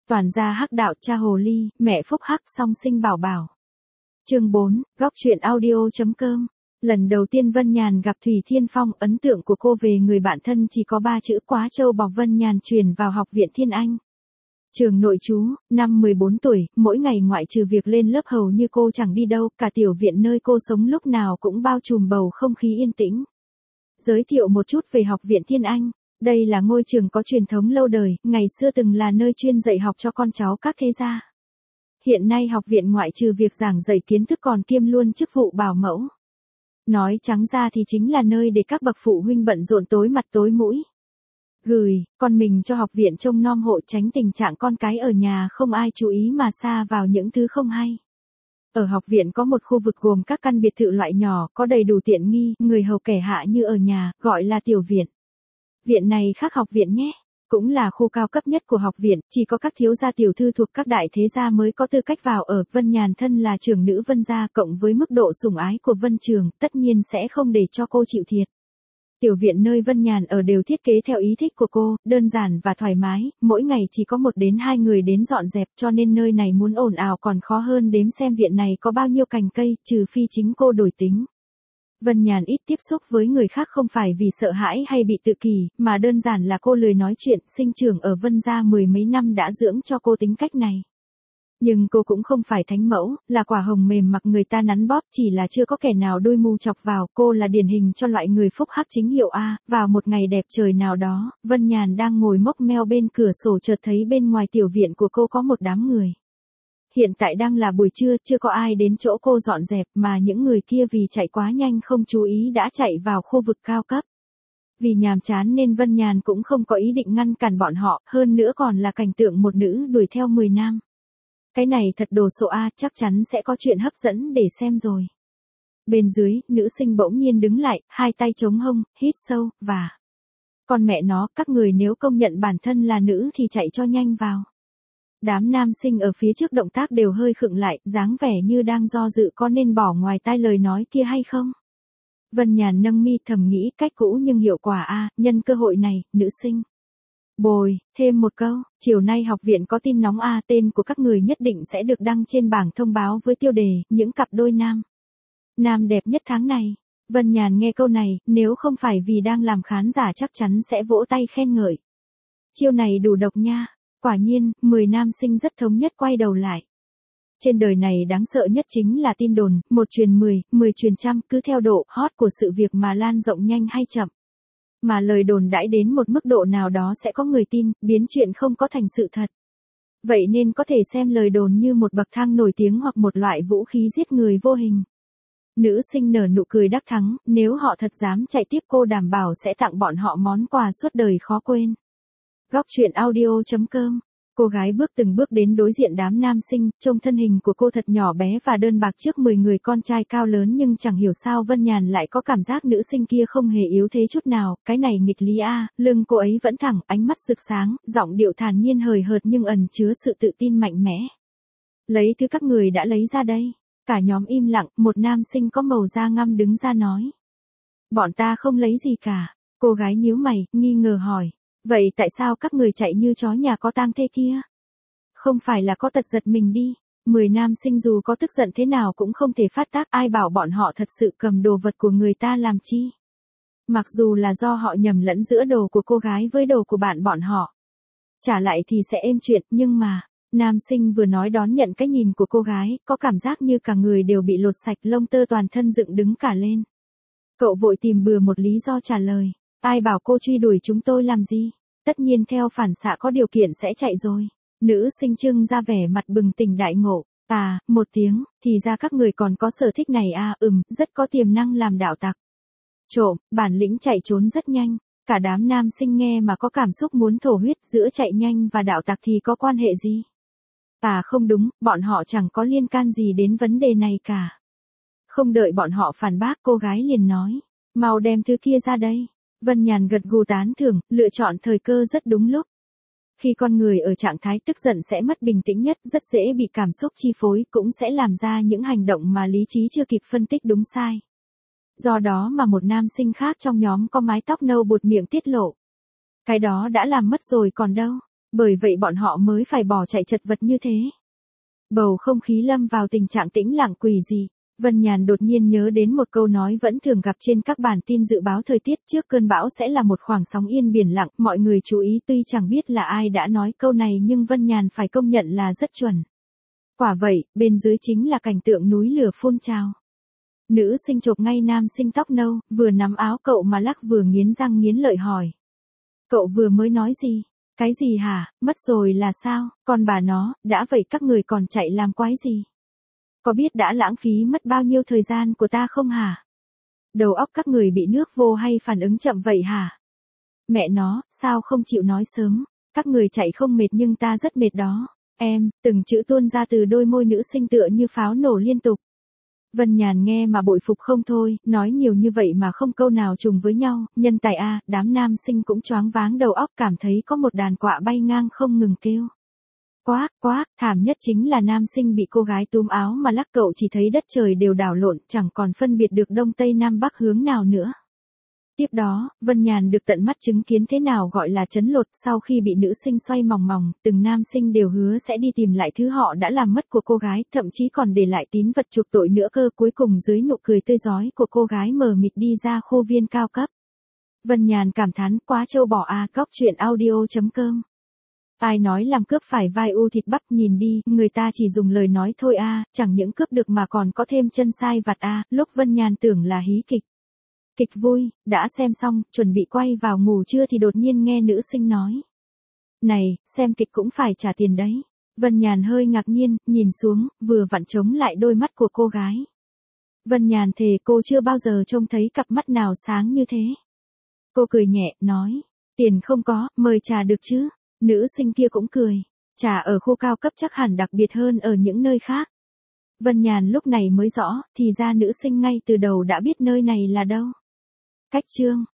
Toàn gia hắc đạo cha hồ ly, mẹ phúc hắc song sinh bảo bảo. Chương 4, góc truyện audio.com. Lần đầu tiên Vân Nhàn gặp Thủy Thiên Phong, ấn tượng của cô về người bạn thân chỉ có 3 chữ quá trâu bò. Vân Nhàn chuyển vào học viện Thiên Anh. Trường nội trú, năm 14 tuổi, mỗi ngày ngoại trừ việc lên lớp hầu như cô chẳng đi đâu, cả tiểu viện nơi cô sống lúc nào cũng bao trùm bầu không khí yên tĩnh. Giới thiệu một chút về học viện Thiên Anh. Đây là ngôi trường có truyền thống lâu đời, ngày xưa từng là nơi chuyên dạy học cho con cháu các thế gia. Hiện nay học viện ngoại trừ việc giảng dạy kiến thức còn kiêm luôn chức vụ bảo mẫu. Nói trắng ra thì chính là nơi để các bậc phụ huynh bận rộn tối mặt tối mũi. Gửi con mình cho học viện trông nom hộ, tránh tình trạng con cái ở nhà không ai chú ý mà sa vào những thứ không hay. Ở học viện có một khu vực gồm các căn biệt thự loại nhỏ, có đầy đủ tiện nghi, người hầu kẻ hạ như ở nhà, gọi là tiểu viện. Viện này khác học viện nhé, cũng là khu cao cấp nhất của học viện, chỉ có các thiếu gia tiểu thư thuộc các đại thế gia mới có tư cách vào ở. Vân Nhàn thân là trưởng nữ Vân gia, cộng với mức độ sủng ái của Vân Trường, tất nhiên sẽ không để cho cô chịu thiệt. Tiểu viện nơi Vân Nhàn ở đều thiết kế theo ý thích của cô, đơn giản và thoải mái, mỗi ngày chỉ có 1 đến 2 người đến dọn dẹp, cho nên nơi này muốn ồn ào còn khó hơn đếm xem viện này có bao nhiêu cành cây, trừ phi chính cô đổi tính. Vân Nhàn ít tiếp xúc với người khác không phải vì sợ hãi hay bị tự kỷ, mà đơn giản là cô lười nói chuyện, sinh trưởng ở Vân gia 10 mấy năm đã dưỡng cho cô tính cách này. Nhưng cô cũng không phải thánh mẫu, là quả hồng mềm mặc người ta nắn bóp, chỉ là chưa có kẻ nào đôi mù chọc vào. Cô là điển hình cho loại người phúc hắc chính hiệu A. Vào một ngày đẹp trời nào đó, Vân Nhàn đang ngồi mốc meo bên cửa sổ, chợt thấy bên ngoài tiểu viện của cô có một đám người. Hiện tại đang là buổi trưa, chưa có ai đến chỗ cô dọn dẹp, mà những người kia vì chạy quá nhanh không chú ý đã chạy vào khu vực cao cấp. Vì nhàm chán nên Vân Nhàn cũng không có ý định ngăn cản bọn họ, hơn nữa còn là cảnh tượng một nữ đuổi theo 10 nam. Cái này thật đồ sộ A, chắc chắn sẽ có chuyện hấp dẫn để xem rồi. Bên dưới, nữ sinh bỗng nhiên đứng lại, hai tay chống hông, hít sâu, và... Con mẹ nó, các người nếu công nhận bản thân là nữ thì chạy cho nhanh vào. Đám nam sinh ở phía trước động tác đều hơi khựng lại, dáng vẻ như đang do dự có nên bỏ ngoài tai lời nói kia hay không. Vân Nhàn nâng mi thầm nghĩ, cách cũ nhưng hiệu quả A, nhân cơ hội này, nữ sinh. Bồi, thêm một câu, chiều nay học viện có tin nóng A, tên của các người nhất định sẽ được đăng trên bảng thông báo với tiêu đề, những cặp đôi nam đẹp nhất tháng này. Vân Nhàn nghe câu này, nếu không phải vì đang làm khán giả chắc chắn sẽ vỗ tay khen ngợi. Chiêu này đủ độc nha. Quả nhiên, 10 nam sinh rất thống nhất quay đầu lại. Trên đời này đáng sợ nhất chính là tin đồn, 1 truyền 10, 10 truyền trăm, cứ theo độ hot của sự việc mà lan rộng nhanh hay chậm. Mà lời đồn đãi đến một mức độ nào đó sẽ có người tin, biến chuyện không có thành sự thật. Vậy nên có thể xem lời đồn như một bậc thang nổi tiếng hoặc một loại vũ khí giết người vô hình. Nữ sinh nở nụ cười đắc thắng, nếu họ thật dám chạy tiếp cô đảm bảo sẽ tặng bọn họ món quà suốt đời khó quên. Góc truyện audio.com. Cô gái bước từng bước đến đối diện đám nam sinh, trông thân hình của cô thật nhỏ bé và đơn bạc trước 10 người con trai cao lớn, nhưng chẳng hiểu sao Vân Nhàn lại có cảm giác nữ sinh kia không hề yếu thế chút nào, cái này nghịch lý A. Lưng cô ấy vẫn thẳng, ánh mắt rực sáng, giọng điệu thản nhiên hời hợt nhưng ẩn chứa sự tự tin mạnh mẽ. Lấy thứ các người đã lấy ra đây. Cả nhóm im lặng, một nam sinh có màu da ngăm đứng ra nói. Bọn ta không lấy gì cả. Cô gái nhíu mày, nghi ngờ hỏi. Vậy tại sao các người chạy như chó nhà có tang thế kia? Không phải là có tật giật mình đi. 10 nam sinh dù có tức giận thế nào cũng không thể phát tác, ai bảo bọn họ thật sự cầm đồ vật của người ta làm chi. Mặc dù là do họ nhầm lẫn giữa đồ của cô gái với đồ của bạn bọn họ. Trả lại thì sẽ êm chuyện, nhưng mà... Nam sinh vừa nói đón nhận cái nhìn của cô gái, có cảm giác như cả người đều bị lột sạch, lông tơ toàn thân dựng đứng cả lên. Cậu vội tìm bừa một lý do trả lời. Ai bảo cô truy đuổi chúng tôi làm gì? Tất nhiên theo phản xạ có điều kiện sẽ chạy rồi. Nữ sinh trưng ra vẻ mặt bừng tỉnh đại ngộ. À, một tiếng, thì ra các người còn có sở thích này à, rất có tiềm năng làm đạo tặc. Trộm, bản lĩnh chạy trốn rất nhanh. Cả đám nam sinh nghe mà có cảm xúc muốn thổ huyết, giữa chạy nhanh và đạo tặc thì có quan hệ gì? À không đúng, bọn họ chẳng có liên can gì đến vấn đề này cả. Không đợi bọn họ phản bác, cô gái liền nói. Mau đem thứ kia ra đây. Vân Nhàn gật gù tán thưởng, lựa chọn thời cơ rất đúng lúc. Khi con người ở trạng thái tức giận sẽ mất bình tĩnh nhất, rất dễ bị cảm xúc chi phối, cũng sẽ làm ra những hành động mà lý trí chưa kịp phân tích đúng sai. Do đó mà một nam sinh khác trong nhóm có mái tóc nâu buột miệng tiết lộ. Cái đó đã làm mất rồi còn đâu. Bởi vậy bọn họ mới phải bỏ chạy chật vật như thế. Bầu không khí lâm vào tình trạng tĩnh lặng quỷ dị. Vân Nhàn đột nhiên nhớ đến một câu nói vẫn thường gặp trên các bản tin dự báo thời tiết, trước cơn bão sẽ là một khoảng sóng yên biển lặng. Mọi người chú ý, tuy chẳng biết là ai đã nói câu này nhưng Vân Nhàn phải công nhận là rất chuẩn. Quả vậy, bên dưới chính là cảnh tượng núi lửa phun trào. Nữ sinh chộp ngay nam sinh tóc nâu, vừa nắm áo cậu mà lắc vừa nghiến răng nghiến lợi hỏi. Cậu vừa mới nói gì? Cái gì hả, mất rồi là sao, con bà nó, đã vậy các người còn chạy làm quái gì? Có biết đã lãng phí mất bao nhiêu thời gian của ta không hả? Đầu óc các người bị nước vô hay phản ứng chậm vậy hả? Mẹ nó, sao không chịu nói sớm? Các người chạy không mệt nhưng ta rất mệt đó. Em, từng chữ tuôn ra từ đôi môi nữ sinh tựa như pháo nổ liên tục. Vân Nhàn nghe mà bội phục không thôi, nói nhiều như vậy mà không câu nào trùng với nhau, nhân tài a, đám nam sinh cũng choáng váng đầu óc cảm thấy có một đàn quạ bay ngang không ngừng kêu. Quá, thảm nhất chính là nam sinh bị cô gái túm áo mà lắc, cậu chỉ thấy đất trời đều đảo lộn, chẳng còn phân biệt được đông tây nam bắc hướng nào nữa. Tiếp đó, Vân Nhàn được tận mắt chứng kiến thế nào gọi là chấn lột, sau khi bị nữ sinh xoay mòng mòng, từng nam sinh đều hứa sẽ đi tìm lại thứ họ đã làm mất của cô gái, thậm chí còn để lại tín vật chuộc tội nữa cơ. Cuối cùng dưới nụ cười tươi rói của cô gái mờ mịt đi ra khu viên cao cấp. Vân Nhàn cảm thán quá trâu bò a. Góc truyện audio.com. Ai nói làm cướp phải vai u thịt bắp, nhìn đi, người ta chỉ dùng lời nói thôi a, chẳng những cướp được mà còn có thêm chân sai vặt a. Lúc Vân Nhàn tưởng là hí kịch. Kịch vui, đã xem xong, chuẩn bị quay vào ngủ trưa thì đột nhiên nghe nữ sinh nói. Này, xem kịch cũng phải trả tiền đấy. Vân Nhàn hơi ngạc nhiên, nhìn xuống, vừa vặn chống lại đôi mắt của cô gái. Vân Nhàn thề cô chưa bao giờ trông thấy cặp mắt nào sáng như thế. Cô cười nhẹ, nói, tiền không có, mời trà được chứ. Nữ sinh kia cũng cười, trà ở khu cao cấp chắc hẳn đặc biệt hơn ở những nơi khác. Vân Nhàn lúc này mới rõ, thì ra nữ sinh ngay từ đầu đã biết nơi này là đâu. Cách chương